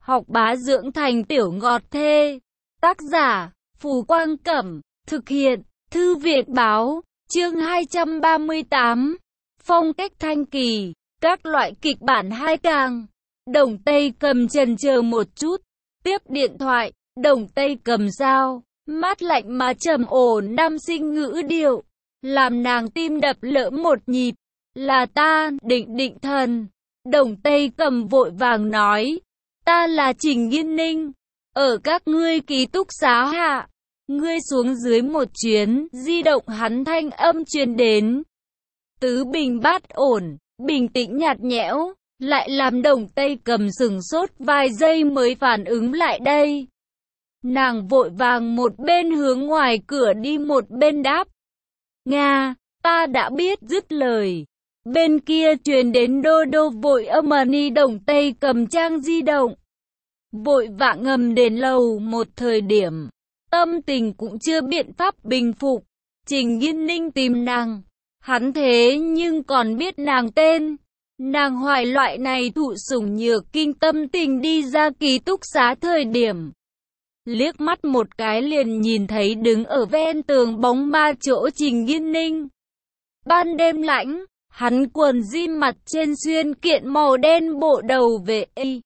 học bá dưỡng thành tiểu ngọt thê. Tác giả, Phù Quang Cẩm, thực hiện, Thư viện Báo, chương 238, phong cách thanh kỳ, các loại kịch bản 2 càng. Đồng Tây Cầm chần chờ một chút, tiếp điện thoại, Đồng Tây Cầm giao, mát lạnh mà trầm ổn nam sinh ngữ điệu, làm nàng tim đập lỡ một nhịp. Là ta, Định Thần. Đồng Tây Cầm vội vàng nói, ta là Trình Nghiên Ninh, ở các ngươi ký túc xá hạ, ngươi xuống dưới một chuyến. Di động hắn thanh âm truyền đến, tứ bình bát ổn, bình tĩnh nhạt nhẽo, lại làm Đồng Tây Cầm sửng sốt vài giây mới phản ứng lại đây. Nàng vội vàng một bên hướng ngoài cửa đi một bên đáp, Nga, ta đã biết. Dứt lời, bên kia truyền đến đô đô vội âm ni. Đồng Tây Cầm trang di động, vội vã ngầm đến lầu một. Thời điểm tâm tình cũng chưa biện pháp bình phục. Trình Nghiên Ninh tìm nàng, hắn thế nhưng còn biết nàng tên. Nàng hoài loại này thụ sủng nhược kinh tâm tình đi ra ký túc xá thời điểm, liếc mắt một cái liền nhìn thấy đứng ở ven tường bóng ma chỗ Trình Nghiên Ninh. Ban đêm lạnh, hắn quần jean mặt trên xuyên kiện màu đen bộ đầu vệ y,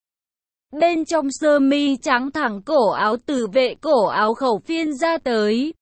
bên trong sơ mi trắng thẳng cổ áo tử vệ cổ áo khẩu phiên ra tới,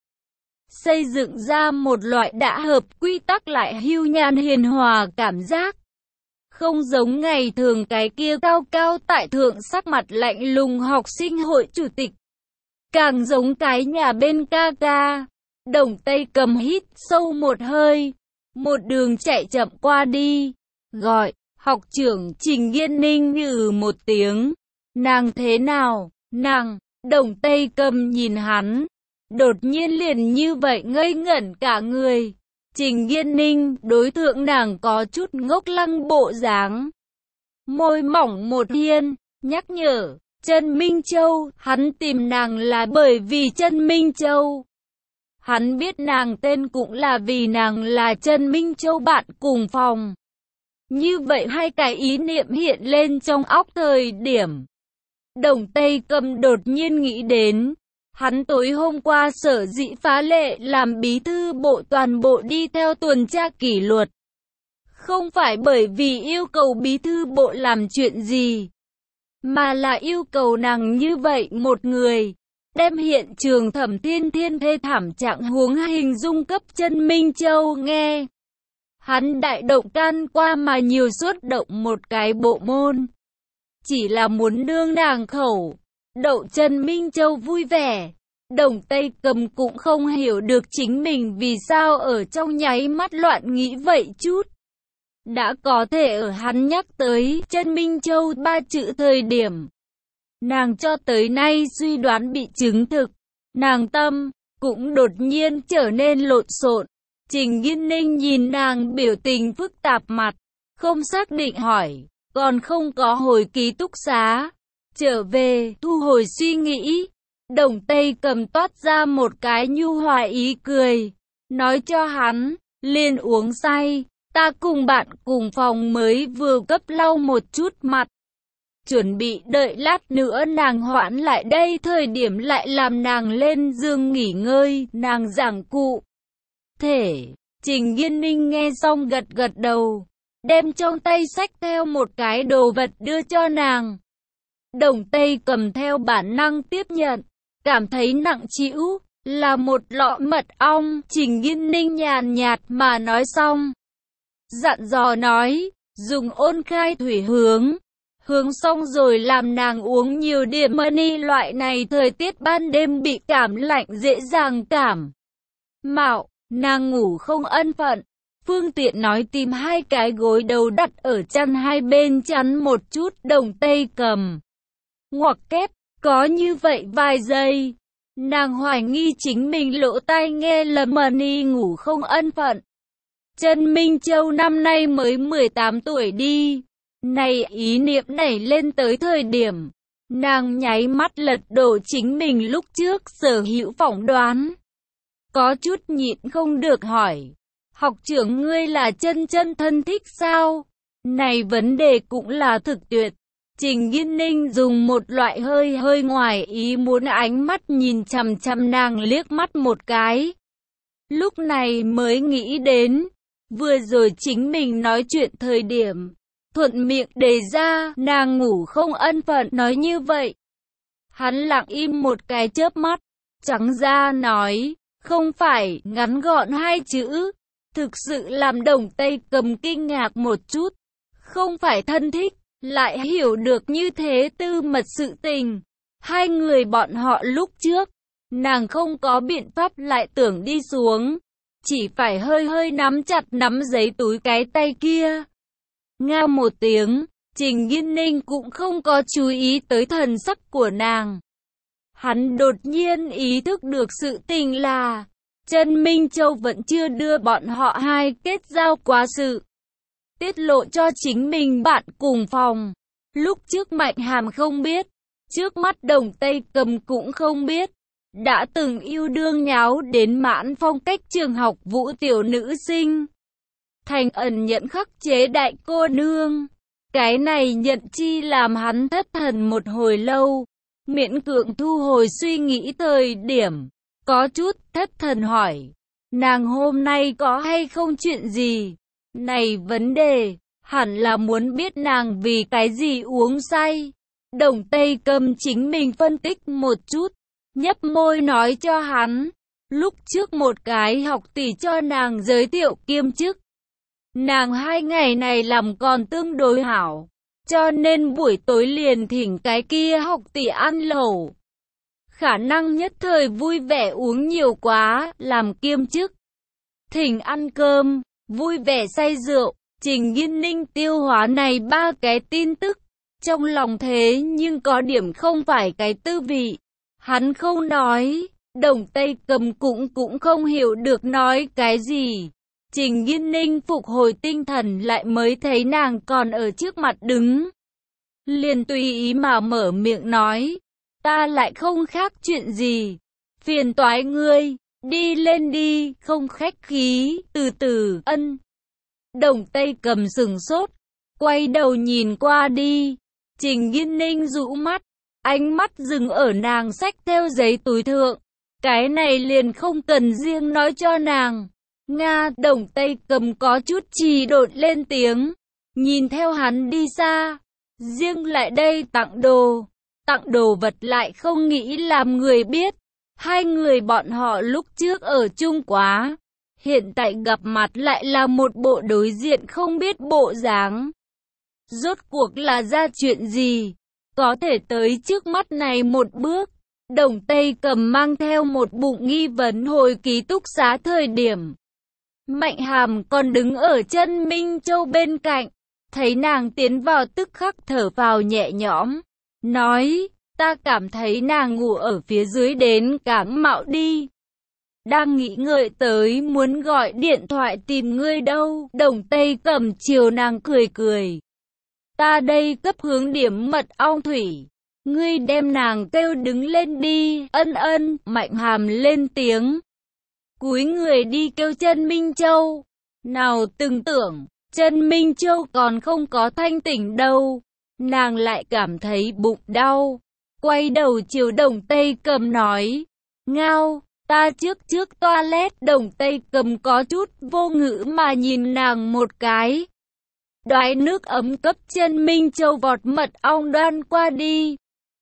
xây dựng ra một loại đã hợp quy tắc lại hưu nhàn hiền hòa cảm giác. Không giống ngày thường cái kia cao cao tại thượng sắc mặt lạnh lùng học sinh hội chủ tịch, càng giống cái nhà bên ca ca. Đồng Tây Cầm hít sâu một hơi, một đường chạy chậm qua đi, gọi, học trưởng. Trình Nghiên Ninh nhừ một tiếng, nàng thế nào, nàng. Đồng Tây Cầm nhìn hắn, đột nhiên liền như vậy ngây ngẩn cả người. Trình Nghiên Ninh đối tượng nàng có chút ngốc lăng bộ dáng, môi mỏng một hiên, nhắc nhở, Trần Minh Châu. Hắn tìm nàng là bởi vì Trần Minh Châu. Hắn biết nàng tên cũng là vì nàng là Trần Minh Châu bạn cùng phòng. Như vậy hai cái ý niệm hiện lên trong óc thời điểm, Đồng Tây Cầm đột nhiên nghĩ đến, hắn tối hôm qua sở dĩ phá lệ làm bí thư bộ toàn bộ đi theo tuần tra kỷ luật, không phải bởi vì yêu cầu bí thư bộ làm chuyện gì, mà là yêu cầu nàng như vậy một người, đem hiện trường Thẩm Thiên Thiên thê thảm trạng huống hình dung cấp Trần Minh Châu nghe. Hắn đại động can qua mà nhiều xuất động một cái bộ môn, chỉ là muốn đương nàng khẩu, đậu Trần Minh Châu vui vẻ. Đồng Tây Cầm cũng không hiểu được chính mình vì sao ở trong nháy mắt loạn nghĩ vậy chút. Đã có thể ở hắn nhắc tới Trần Minh Châu 3 chữ thời điểm, nàng cho tới nay suy đoán bị chứng thực, nàng tâm cũng đột nhiên trở nên lộn xộn. Trình Nghiên Ninh nhìn nàng biểu tình phức tạp mặt, không xác định hỏi, còn không có hồi ký túc xá, trở về, thu hồi suy nghĩ. Đồng Tây Cầm toát ra một cái nhu hòa ý cười, nói cho hắn, liền uống say, ta cùng bạn cùng phòng mới vừa cấp lau một chút mặt, chuẩn bị đợi lát nữa nàng hoãn lại đây thời điểm lại làm nàng lên giường nghỉ ngơi. Nàng giảng cụ thể. Trình Nghiên Ninh nghe xong gật gật đầu, đem trong tay xách theo một cái đồ vật đưa cho nàng. Đồng Tây Cầm theo bản năng tiếp nhận, cảm thấy nặng trĩu, là một lọ mật ong. Trình Nghiên Ninh nhàn nhạt mà nói xong, dặn dò nói, dùng ôn khai thủy hướng xong rồi làm nàng uống nhiều điểm money. Loại này thời tiết ban đêm bị cảm lạnh dễ dàng cảm mạo, nàng ngủ không ân phận, phương tiện nói tìm hai cái gối đầu đặt ở chăn hai bên chắn một chút. Đồng Tây Cầm ngoặc kép, có như vậy vài giây, nàng hoài nghi chính mình lỗ tai nghe lầm. Money ngủ không ân phận, Trần Minh Châu năm nay mới 18 tuổi đi. Này ý niệm nảy lên tới thời điểm, nàng nháy mắt lật đổ chính mình lúc trước sở hữu phỏng đoán. Có chút nhịn không được hỏi, học trưởng ngươi là chân thân thích sao? Này vấn đề cũng là thực tuyệt. Trình Nghiên Ninh dùng một loại hơi ngoài ý muốn ánh mắt nhìn chằm chằm nàng liếc mắt một cái. Lúc này mới nghĩ đến, vừa rồi chính mình nói chuyện thời điểm, thuận miệng đề ra, nàng ngủ không ân phận nói như vậy. Hắn lặng im một cái chớp mắt, trắng ra nói, không phải, ngắn gọn hai chữ, thực sự làm Đồng Tây Cầm kinh ngạc một chút, không phải thân thích, lại hiểu được như thế tư mật sự tình. Hai người bọn họ lúc trước, nàng không có biện pháp lại tưởng đi xuống, chỉ phải hơi nắm chặt nắm giấy túi cái tay kia. Ngao một tiếng, Trình Nghiên Ninh cũng không có chú ý tới thần sắc của nàng. Hắn đột nhiên ý thức được sự tình là, Trần Minh Châu vẫn chưa đưa bọn họ hai kết giao quá sự. Tiết lộ cho chính mình bạn cùng phòng. Lúc trước Mạnh Hàm không biết, trước mắt Đồng Tây Cầm cũng không biết. Đã từng yêu đương nháo đến mãn phong cách trường học vũ tiểu nữ sinh. Thành ẩn nhận khắc chế đại cô nương. Cái này nhận chi làm hắn thất thần một hồi lâu. Miễn cưỡng thu hồi suy nghĩ thời điểm. Có chút thất thần hỏi. Nàng hôm nay có hay không chuyện gì? Này vấn đề, hẳn là muốn biết nàng vì cái gì uống say. Đồng Tây Cầm chính mình phân tích một chút. Nhấp môi nói cho hắn. Lúc trước một cái học tỷ cho nàng giới thiệu kiêm chức. Nàng 2 ngày này làm còn tương đối hảo. Cho nên buổi tối liền thỉnh cái kia học tỷ ăn lẩu. Khả năng nhất thời vui vẻ uống nhiều quá, làm kiêm chức. Thỉnh ăn cơm, vui vẻ say rượu. Trình Nghiên Ninh tiêu hóa này 3 cái tin tức. Trong lòng thế nhưng có điểm không phải cái tư vị. Hắn không nói, Đồng Tây Cầm cũng không hiểu được nói cái gì. Trình Nghiên Ninh phục hồi tinh thần lại mới thấy nàng còn ở trước mặt đứng. Liền tùy ý mà mở miệng nói, ta lại không khác chuyện gì. Phiền toái ngươi, đi lên đi, không khách khí, từ từ, ân. Đồng Tây Cầm sừng sốt, quay đầu nhìn qua đi. Trình Nghiên Ninh rũ mắt. Ánh mắt dừng ở nàng xách theo giấy túi thượng. Cái này liền không cần riêng nói cho nàng. Nga, Đồng Tây Cầm có chút trì độn lên tiếng. Nhìn theo hắn đi xa. Riêng lại đây tặng đồ. Tặng đồ vật lại không nghĩ làm người biết. Hai người bọn họ lúc trước ở chung quá. Hiện tại gặp mặt lại là một bộ đối diện không biết bộ dáng. Rốt cuộc là ra chuyện gì? Có thể tới trước mắt này một bước. Đồng Tây Cầm mang theo một bụng nghi vấn hồi ký túc xá thời điểm. Mạnh Hàm còn đứng ở chân Minh Châu bên cạnh. Thấy nàng tiến vào tức khắc thở vào nhẹ nhõm. Nói, ta cảm thấy nàng ngủ ở phía dưới đến Cáng Mạo đi. Đang nghĩ ngợi tới muốn gọi điện thoại tìm ngươi đâu. Đồng Tây Cầm chiều nàng cười cười. Ta đây cấp hướng điểm mật ong thủy. Ngươi đem nàng kêu đứng lên đi. Ân ân, Mạnh Hàm lên tiếng. Cúi người đi kêu Trần Minh Châu. Nào từng tưởng, Trần Minh Châu còn không có thanh tỉnh đâu. Nàng lại cảm thấy bụng đau. Quay đầu chiều Đồng Tây Cầm nói. Ngao, ta trước toilet. Đồng Tây Cầm có chút vô ngữ mà nhìn nàng một cái. Đoái nước ấm cấp Trần Minh Châu vọt mật ong đoan qua đi.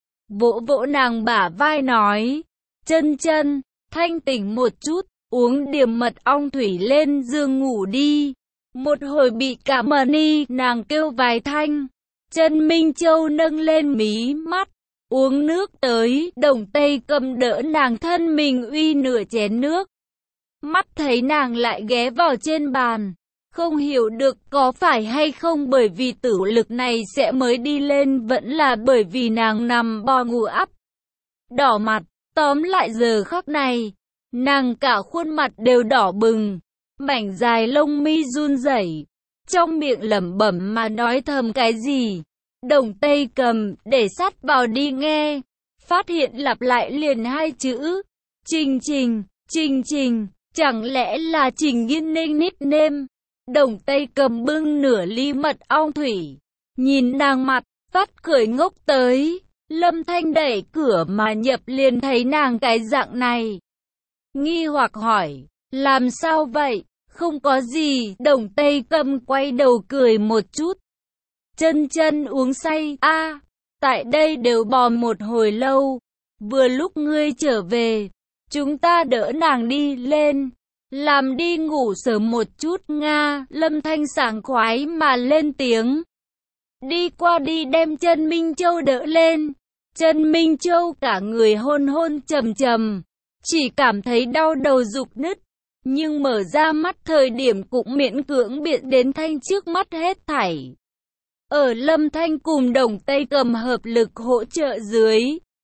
Vỗ vỗ nàng bả vai nói. Chân, thanh tỉnh một chút, uống điểm mật ong thủy lên giường ngủ đi. Một hồi bị cả mờ ni, nàng kêu vài thanh. Trần Minh Châu nâng lên mí mắt, uống nước tới. Đồng Tây Cầm đỡ nàng thân mình uy nửa chén nước. Mắt thấy nàng lại ghé vào trên bàn. Không hiểu được có phải hay không bởi vì tử lực này sẽ mới đi lên, vẫn là bởi vì nàng nằm bò ngủ ắp. Đỏ mặt, tóm lại giờ khắc này, nàng cả khuôn mặt đều đỏ bừng, mảnh dài lông mi run rẩy, trong miệng lẩm bẩm mà nói thầm cái gì. Đồng Tây Cầm để sát vào đi nghe, phát hiện lặp lại liền 2 chữ, Trình, chẳng lẽ là Trình Nghiên Ninh nickname. Đồng Tây Cầm bưng nửa ly mật ong thủy, nhìn nàng mặt, Phát Khởi Ngốc tới, Lâm Thanh đẩy cửa mà nhập liền thấy nàng cái dạng này. Nghi hoặc hỏi, làm sao vậy? Không có gì, Đồng Tây Cầm quay đầu cười một chút. Chân chân uống say, tại đây đều bò một hồi lâu. Vừa lúc ngươi trở về, chúng ta đỡ nàng đi lên. Làm đi ngủ sớm một chút nga. Lâm Thanh sảng khoái mà lên tiếng. Đi qua đi đem Chân Minh Châu đỡ lên. Chân Minh Châu cả người hôn hôn trầm trầm, chỉ cảm thấy đau đầu rục nứt, nhưng mở ra mắt thời điểm cũng miễn cưỡng biện đến Thanh trước mắt hết thảy. Ở Lâm Thanh cùng Đồng Tây Cầm hợp lực hỗ trợ dưới,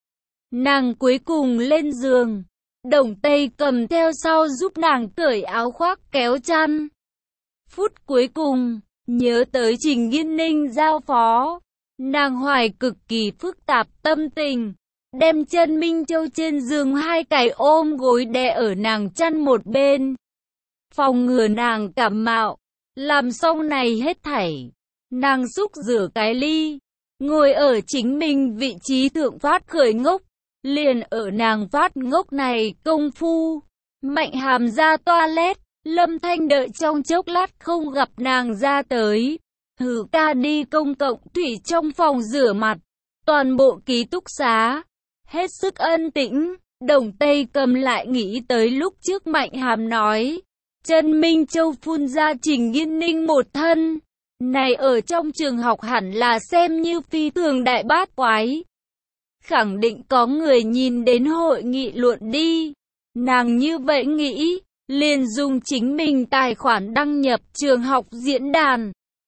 nàng cuối cùng lên giường. Đồng Tây Cầm theo sau giúp nàng cởi áo khoác kéo chăn. Phút cuối cùng, nhớ tới Trình Nghiên Ninh giao phó, nàng hoài cực kỳ phức tạp tâm tình, đem Chân Minh Châu trên giường hai cái ôm gối đè ở nàng chăn một bên, phòng ngừa nàng cảm mạo. Làm xong này hết thảy, nàng xúc rửa cái ly, ngồi ở chính mình vị trí thượng Phát Khởi Ngốc. Liền ở nàng phát ngốc này công phu, Mạnh Hàm ra toilet, Lâm Thanh đợi trong chốc lát không gặp nàng ra tới. Hử ca đi công cộng thủy trong phòng rửa mặt, toàn bộ ký túc xá hết sức ân tĩnh. Đồng Tây Cầm lại nghĩ tới lúc trước Mạnh Hàm nói, Chân Minh Châu phun ra Trình Nghiên Ninh một thân, này ở trong trường học hẳn là xem như phi thường đại bát quái. Khẳng định có người nhìn đến hội nghị luận đi. Nàng như vậy nghĩ, liền dùng chính mình tài khoản đăng nhập trường học diễn đàn.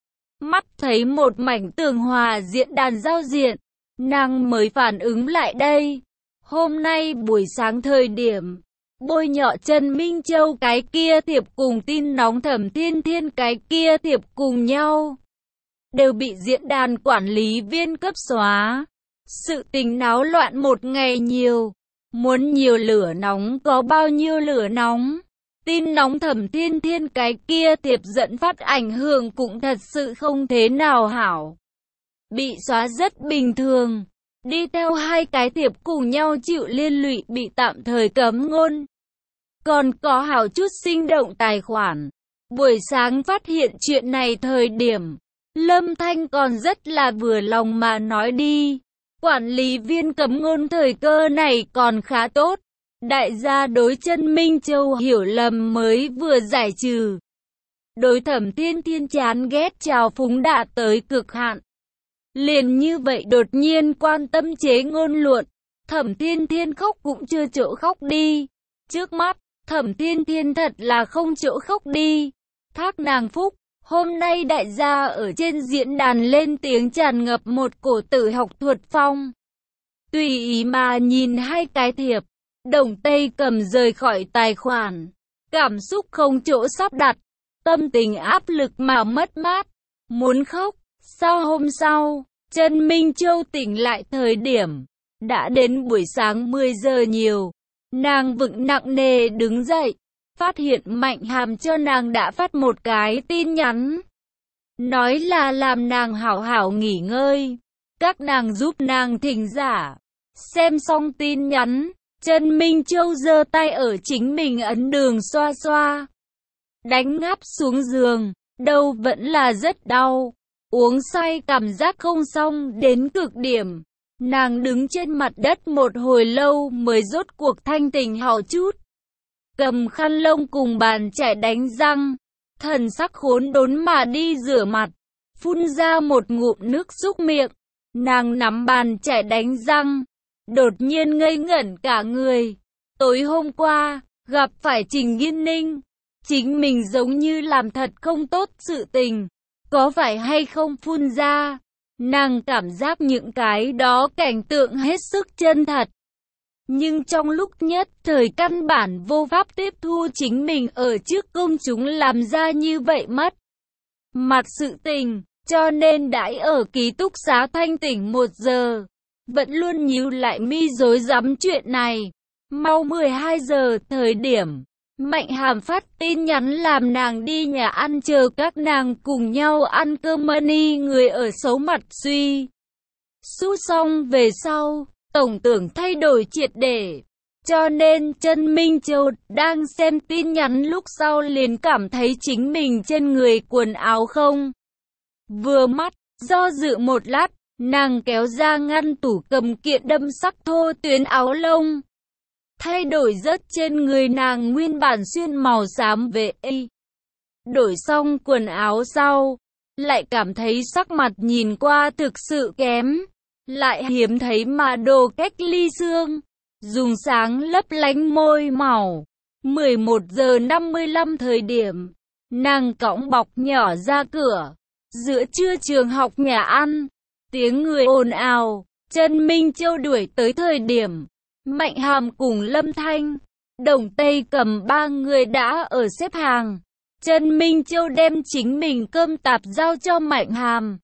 Mắt thấy một mảnh tường hòa diễn đàn giao diện, nàng mới phản ứng lại đây. Hôm nay buổi sáng thời điểm, bôi nhọ Chân Minh Châu cái kia thiệp cùng tin nóng Thẩm Thiên Thiên cái kia thiệp cùng nhau, đều bị diễn đàn quản lý viên cấp xóa. Sự tình náo loạn một ngày nhiều, muốn nhiều lửa nóng có bao nhiêu lửa nóng. Tin nóng Thẩm Thiên Thiên cái kia thiệp dẫn phát ảnh hưởng cũng thật sự không thế nào hảo. Bị xóa rất bình thường, đi theo hai cái thiệp cùng nhau chịu liên lụy bị tạm thời cấm ngôn. Còn có hảo chút sinh động tài khoản. Buổi sáng phát hiện chuyện này thời điểm, Lâm Thanh còn rất là vừa lòng mà nói đi. Quản lý viên cấm ngôn thời cơ này còn khá tốt. Đại gia đối Chân Minh Châu hiểu lầm mới vừa giải trừ. Đối Thẩm Thiên Thiên chán ghét trào phúng đã tới cực hạn. Liền như vậy đột nhiên quan tâm chế ngôn luận. Thẩm Thiên Thiên khóc cũng chưa chỗ khóc đi. Trước mắt, Thẩm Thiên Thiên thật là không chỗ khóc đi. Thác nàng phúc. Hôm nay đại gia ở trên diễn đàn lên tiếng tràn ngập một cổ tử học thuật phong. Tùy ý mà nhìn hai cái thiệp, Đồng Tây Cầm rời khỏi tài khoản. Cảm xúc không chỗ sắp đặt, tâm tình áp lực mà mất mát, muốn khóc. Sau hôm sau, Chân Minh Châu tỉnh lại thời điểm, đã đến buổi sáng 10 giờ nhiều. Nàng vững nặng nề đứng dậy. Phát hiện Mạnh Hàm cho nàng đã phát một cái tin nhắn. Nói là làm nàng hảo hảo nghỉ ngơi. Các nàng giúp nàng thỉnh giả. Xem xong tin nhắn, Chân Minh Châu giơ tay ở chính mình ấn đường xoa xoa. Đánh ngáp xuống giường, đầu vẫn là rất đau. Uống say cảm giác không xong đến cực điểm. Nàng đứng trên mặt đất một hồi lâu mới rốt cuộc thanh tỉnh hảo chút. Cầm khăn lông cùng bàn chải đánh răng, thần sắc khốn đốn mà đi rửa mặt, phun ra một ngụm nước súc miệng. Nàng nắm bàn chải đánh răng, đột nhiên ngây ngẩn cả người. Tối hôm qua, gặp phải Trình Nghiên Ninh, chính mình giống như làm thật không tốt sự tình, có phải hay không phun ra. Nàng cảm giác những cái đó cảnh tượng hết sức chân thật. Nhưng trong lúc nhất thời căn bản vô pháp tiếp thu chính mình ở trước công chúng làm ra như vậy mất mặt sự tình, cho nên đãi ở ký túc xá thanh tỉnh 1 giờ, vẫn luôn nhíu lại mi rối rắm chuyện này. Mau 12 giờ thời điểm, Mạnh Hàm phát tin nhắn làm nàng đi nhà ăn chờ các nàng cùng nhau ăn cơm money. Người ở xấu mặt suy Su xong về sau, tổng tưởng thay đổi triệt để. Cho nên Trân Minh Châu đang xem tin nhắn lúc sau liền cảm thấy chính mình trên người quần áo không vừa mắt, do dự một lát, nàng kéo ra ngăn tủ cầm kiện đâm sắc thô tuyến áo lông. Thay đổi rất trên người nàng nguyên bản xuyên màu xám về y. Đổi xong quần áo sau, lại cảm thấy sắc mặt nhìn qua thực sự kém, lại hiếm thấy mà đồ cách ly xương. Dùng sáng lấp lánh môi mỏng. 11 giờ 55 thời điểm, nàng cõng bọc nhỏ ra cửa. Giữa trưa trường học nhà ăn, tiếng người ồn ào. Trân Minh Châu đuổi tới thời điểm, Mạnh Hàm cùng Lâm Thanh, Đồng Tây cầm 3 người đã ở xếp hàng. Trân Minh Châu đem chính mình cơm tạp giao cho Mạnh Hàm.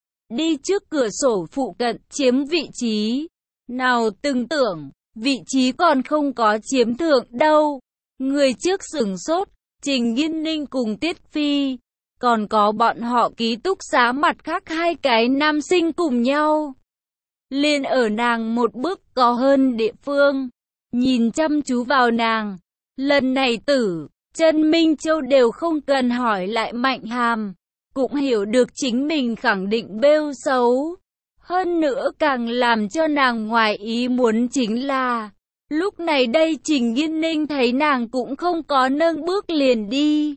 Đi trước cửa sổ phụ cận chiếm vị trí. Nào từng tưởng, vị trí còn không có chiếm thượng đâu. Người trước sửng sốt, Trình Nghiên Ninh cùng Tiết Phi. Còn có bọn họ ký túc xá mặt khác 2 cái nam sinh cùng nhau. Liền ở nàng một bước có hơn địa phương. Nhìn chăm chú vào nàng. Lần này Trân Minh Châu đều không cần hỏi lại Mạnh Hàm. Cũng hiểu được chính mình khẳng định bêu xấu. Hơn nữa càng làm cho nàng ngoài ý muốn chính là, lúc này đây Trình Nghiên Ninh thấy nàng cũng không có nâng bước liền đi,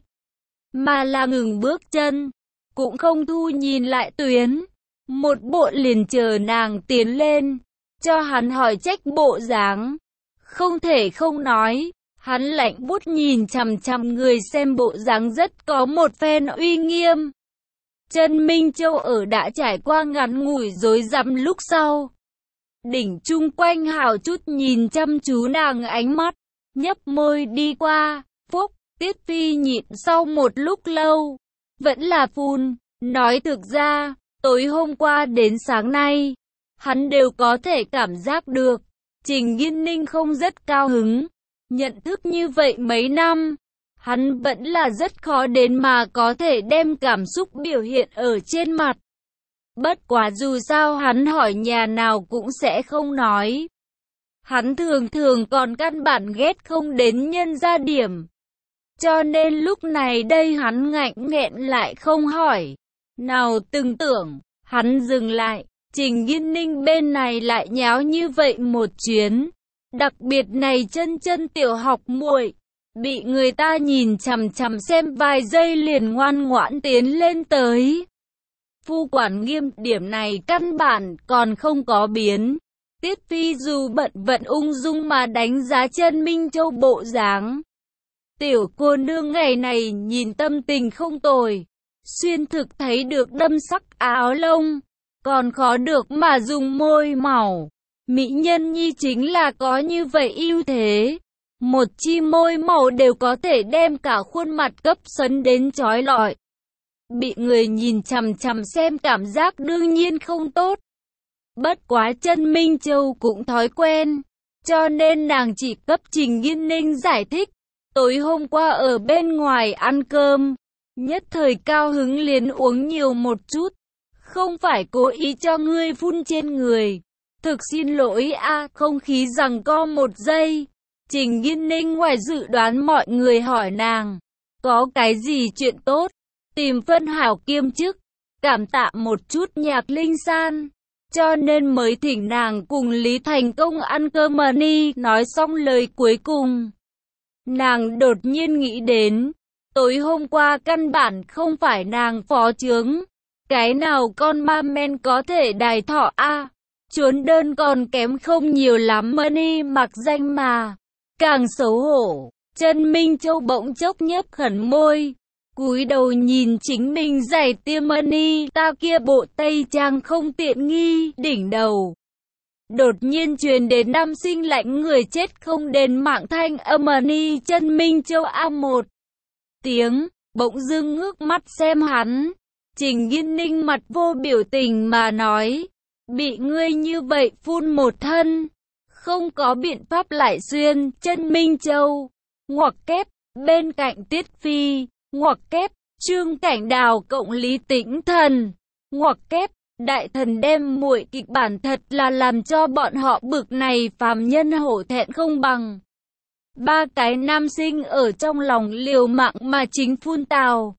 mà là ngừng bước chân, cũng không thu nhìn lại tuyến, một bộ liền chờ nàng tiến lên, cho hắn hỏi trách bộ dáng. Không thể không nói, hắn lạnh bút nhìn chằm chằm người xem bộ dáng rất có một phen uy nghiêm. Trân Minh Châu ở đã trải qua ngắn ngủi rối rắm lúc sau. Đỉnh chung quanh hào chút nhìn chăm chú nàng ánh mắt, nhấp môi đi qua, phúc, Tiết Phi nhịn sau một lúc lâu, vẫn là phun, nói thực ra, tối hôm qua đến sáng nay, hắn đều có thể cảm giác được, Trình Nghiên Ninh không rất cao hứng, nhận thức như vậy mấy năm. Hắn vẫn là rất khó đến mà có thể đem cảm xúc biểu hiện ở trên mặt. Bất quá dù sao hắn hỏi nhà nào cũng sẽ không nói. Hắn thường thường còn căn bản ghét không đến nhân gia điểm. Cho nên lúc này đây hắn ngạnh nghẹn lại không hỏi. Nào từng tưởng, hắn dừng lại, Trình Nghiên Ninh bên này lại nháo như vậy một chuyến. Đặc biệt này chân tiểu học muội. Bị người ta nhìn chằm chằm xem vài giây liền ngoan ngoãn tiến lên tới. Phu quản nghiêm điểm này căn bản còn không có biến. Tiết Phi dù bận vận ung dung mà đánh giá Trân Minh Châu bộ dáng. Tiểu cô nương ngày này nhìn tâm tình không tồi. Xuyên thực thấy được đâm sắc áo lông. Còn khó được mà dùng môi mỏng. Mỹ nhân nhi chính là có như vậy ưu thế. Một chi môi màu đều có thể đem cả khuôn mặt cấp sấn đến chói lọi. Bị người nhìn chằm chằm xem cảm giác đương nhiên không tốt. Bất quá Trân Minh Châu cũng thói quen, cho nên nàng chỉ cấp Trình Nghiên Ninh giải thích. Tối hôm qua ở bên ngoài ăn cơm, nhất thời cao hứng liền uống nhiều một chút. Không phải cố ý cho ngươi phun trên người. Thực xin lỗi a, không khí giằng co một giây. Trình Nghiên Ninh ngoài dự đoán mọi người hỏi nàng, có cái gì chuyện tốt, tìm phân hảo kiêm chức, cảm tạ một chút Nhạc Linh San, cho nên mới thỉnh nàng cùng Lý Thành Công ăn cơm mani. Nói xong lời cuối cùng, nàng đột nhiên nghĩ đến, tối hôm qua căn bản không phải nàng phó chướng, cái nào con ma men có thể đài thọ a, chuốn đơn còn kém không nhiều lắm mani mặc danh mà. Càng xấu hổ, Trân Minh Châu bỗng chốc nhấp khẩn môi, cúi đầu nhìn chính mình giày tiêm mani, ta kia bộ tây trang không tiện nghi, đỉnh đầu. Đột nhiên truyền đến nam sinh lạnh người chết không đền mạng thanh âm mani. Trân Minh Châu a một tiếng, bỗng dưng ngước mắt xem hắn. Trình Nghiên Ninh mặt vô biểu tình mà nói, bị ngươi như vậy phun một thân. Không có biện pháp lại xuyên. Trân Minh Châu, ngoặc kép, bên cạnh Tiết Phi, ngoặc kép, Trương Cảnh Đào cộng Lý Tĩnh Thần, ngoặc kép, Đại thần đem muội kịch bản thật là làm cho bọn họ bực này phàm nhân hổ thẹn không bằng. Ba cái nam sinh ở trong lòng liều mạng mà chính phun tào.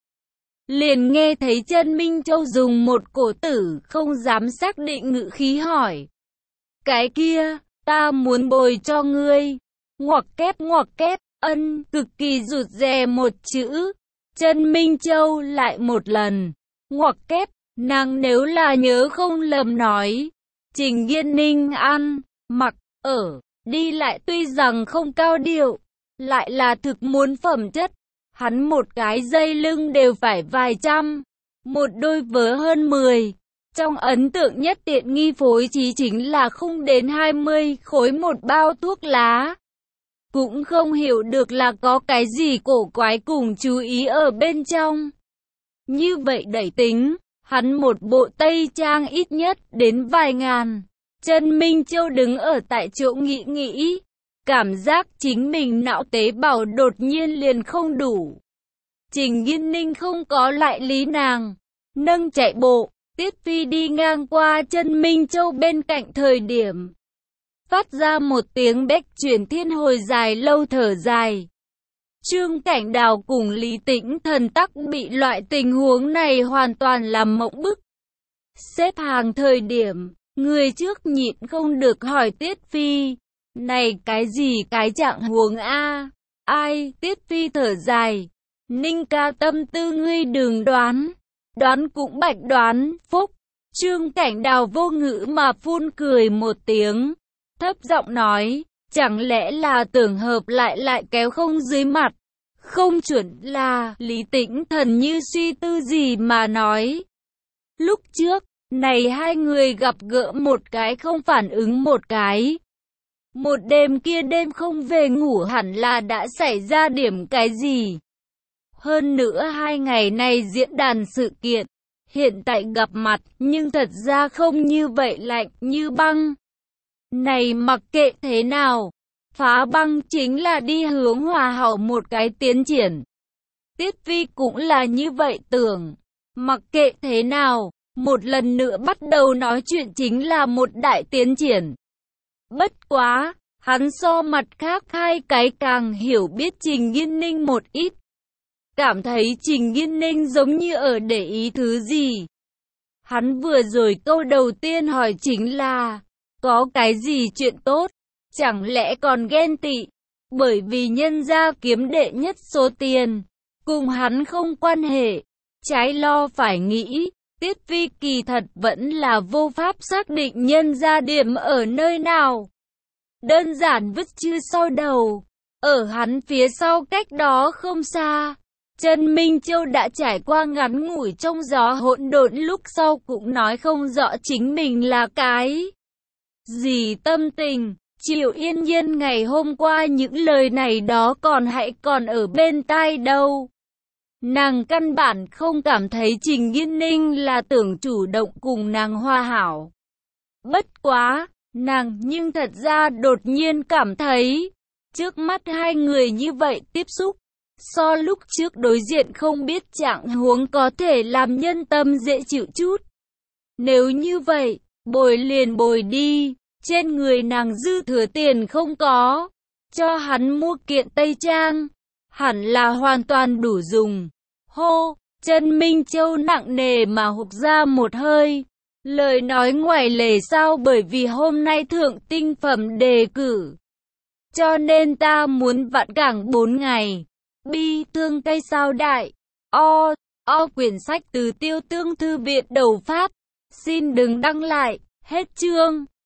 Liền nghe thấy Chân Minh Châu dùng một cổ tử không dám xác định ngữ khí hỏi. Cái kia, ta muốn bồi cho ngươi. Ngoặc kép, ân, cực kỳ rụt rè một chữ. Chân Minh Châu lại một lần. Ngoặc kép, nàng nếu là nhớ không lầm nói. Trình Yên Ninh ăn, mặc, ở, đi lại tuy rằng không cao điệu, lại là thực muốn phẩm chất. Hắn một cái dây lưng đều phải vài trăm, một đôi vớ hơn 10. Trong ấn tượng nhất tiện nghi phối trí chính là không đến 20 khối một bao thuốc lá. Cũng không hiểu được là có cái gì cổ quái cùng chú ý ở bên trong. Như vậy đẩy tính, hắn một bộ tây trang ít nhất đến vài ngàn. Chân Minh Châu đứng ở tại chỗ nghĩ. Cảm giác chính mình não tế bào đột nhiên liền không đủ. Trình Yên Ninh không có lại lý nàng. Nâng chạy bộ, Tiết Phi đi ngang qua Chân Minh Châu bên cạnh thời điểm. Phát ra một tiếng bếch truyền thiên hồi dài lâu thở dài. Trương Cảnh Đào cùng Lý Tĩnh Thần tắc bị loại tình huống này hoàn toàn làm mộng bức. Xếp hàng thời điểm, người trước nhịn không được hỏi Tiết Phi. Này cái gì cái trạng huống a? Ai? Tiết Phi thở dài. Ninh ca tâm tư ngươi đừng đoán. Đoán cũng bạch đoán, phúc. Trương Cảnh Đào vô ngữ mà phun cười một tiếng. Thấp giọng nói, chẳng lẽ là tưởng hợp lại kéo không dưới mặt. Không chuẩn là Lý Tĩnh Thần như suy tư gì mà nói. Lúc trước, này hai người gặp gỡ một cái không phản ứng một cái. Một đêm kia đêm không về ngủ hẳn là đã xảy ra điểm cái gì. Hơn nữa hai ngày này diễn đàn sự kiện, hiện tại gặp mặt nhưng thật ra không như vậy lạnh như băng. Này mặc kệ thế nào, phá băng chính là đi hướng hòa hảo một cái tiến triển. Tiết Phi cũng là như vậy tưởng, mặc kệ thế nào, một lần nữa bắt đầu nói chuyện chính là một đại tiến triển. Bất quá, hắn so mặt khác hai cái càng hiểu biết Trình Yên Ninh một ít. Cảm thấy Trình Yên Ninh giống như ở để ý thứ gì. Hắn vừa rồi câu đầu tiên hỏi chính là, có cái gì chuyện tốt, chẳng lẽ còn ghen tị, bởi vì nhân gia kiếm đệ nhất số tiền, cùng hắn không quan hệ, trái lo phải nghĩ. Tiết Phi kỳ thật vẫn là vô pháp xác định nhân gia điểm ở nơi nào. Đơn giản vứt chư sau đầu, ở hắn phía sau cách đó không xa. Chân Minh Châu đã trải qua ngắn ngủi trong gió hỗn độn lúc sau cũng nói không rõ chính mình là cái gì tâm tình. Triệu Yên Nhiên ngày hôm qua những lời này đó còn ở bên tai đâu. Nàng căn bản không cảm thấy Trình Yên Ninh là tưởng chủ động cùng nàng hòa hảo. Bất quá, nàng nhưng thật ra đột nhiên cảm thấy, trước mắt hai người như vậy tiếp xúc, so lúc trước đối diện không biết trạng huống có thể làm nhân tâm dễ chịu chút. Nếu như vậy, bồi liền bồi đi, trên người nàng dư thừa tiền không có, cho hắn mua kiện tây trang, hẳn là hoàn toàn đủ dùng. Hô, Chân Minh Châu nặng nề mà hục ra một hơi. Lời nói ngoài lề sao bởi vì hôm nay thượng tinh phẩm đề cử. Cho nên ta muốn vặn cảng 4 ngày. Bi thương cây sao đại. Quyển sách từ Tiêu Tương Thư viện đầu Pháp. Xin đừng đăng lại. Hết chương.